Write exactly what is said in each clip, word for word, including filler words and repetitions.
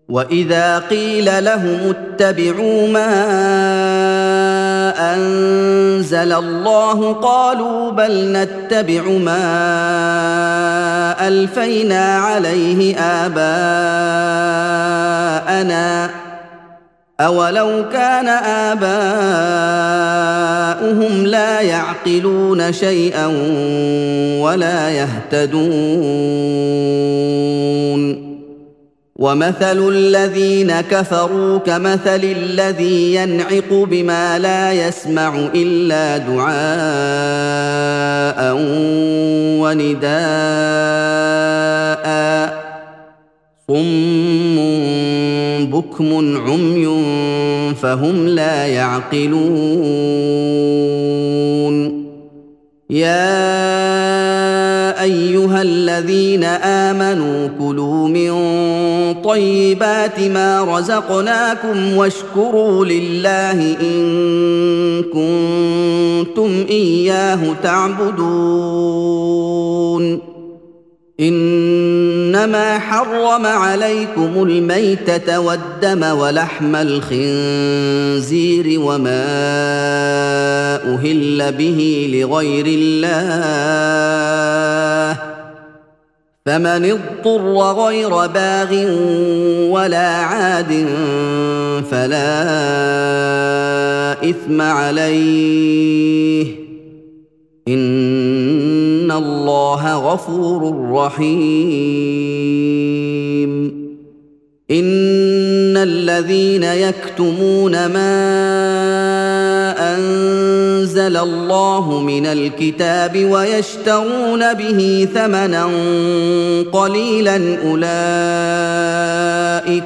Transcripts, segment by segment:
وإذا قيل لهم اتبعوا ما أنزل الله قالوا بل نتبع ما ألفينا عليه آباءنا أولو كان آباؤهم لا يعقلون شيئا ولا يهتدون ومثل الذين كفروا كمثل الذي ينعق بما لا يسمع إلا دعاء ونداء صم بكم عمي فهم لا يعقلون يا أيها الذين آمنوا كلوا من طيبات ما رزقناكم واشكروا لله إن كنتم إياه تعبدون إنما حرم عليكم الميتة والدم ولحم الخنزير وما أهل به لغير الله فمن اضطر غير باغ ولا عاد فلا إثم عليه إن الله غفور رحيم إن الذين يكتمون ما أنزل الله من الكتاب ويشترون به ثمنا قليلا أولئك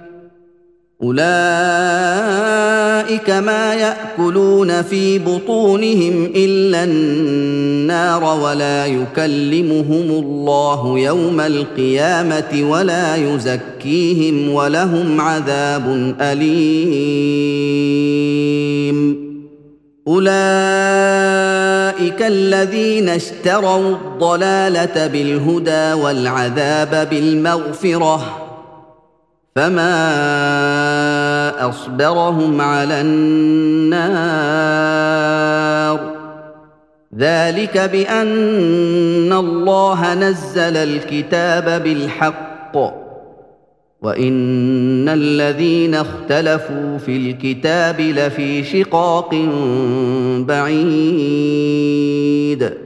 أولئك ما يأكلون في بطونهم إلا النار ولا يكلمهم الله يوم القيامة ولا يزكيهم ولهم عذاب أليم أولئك الذين اشتروا الضلالة بالهدى والعذاب بالمغفرة فما أصبرهم على النار ذلك بأن الله نزل الكتاب بالحق وإن الذين اختلفوا في الكتاب لفي شقاق بعيد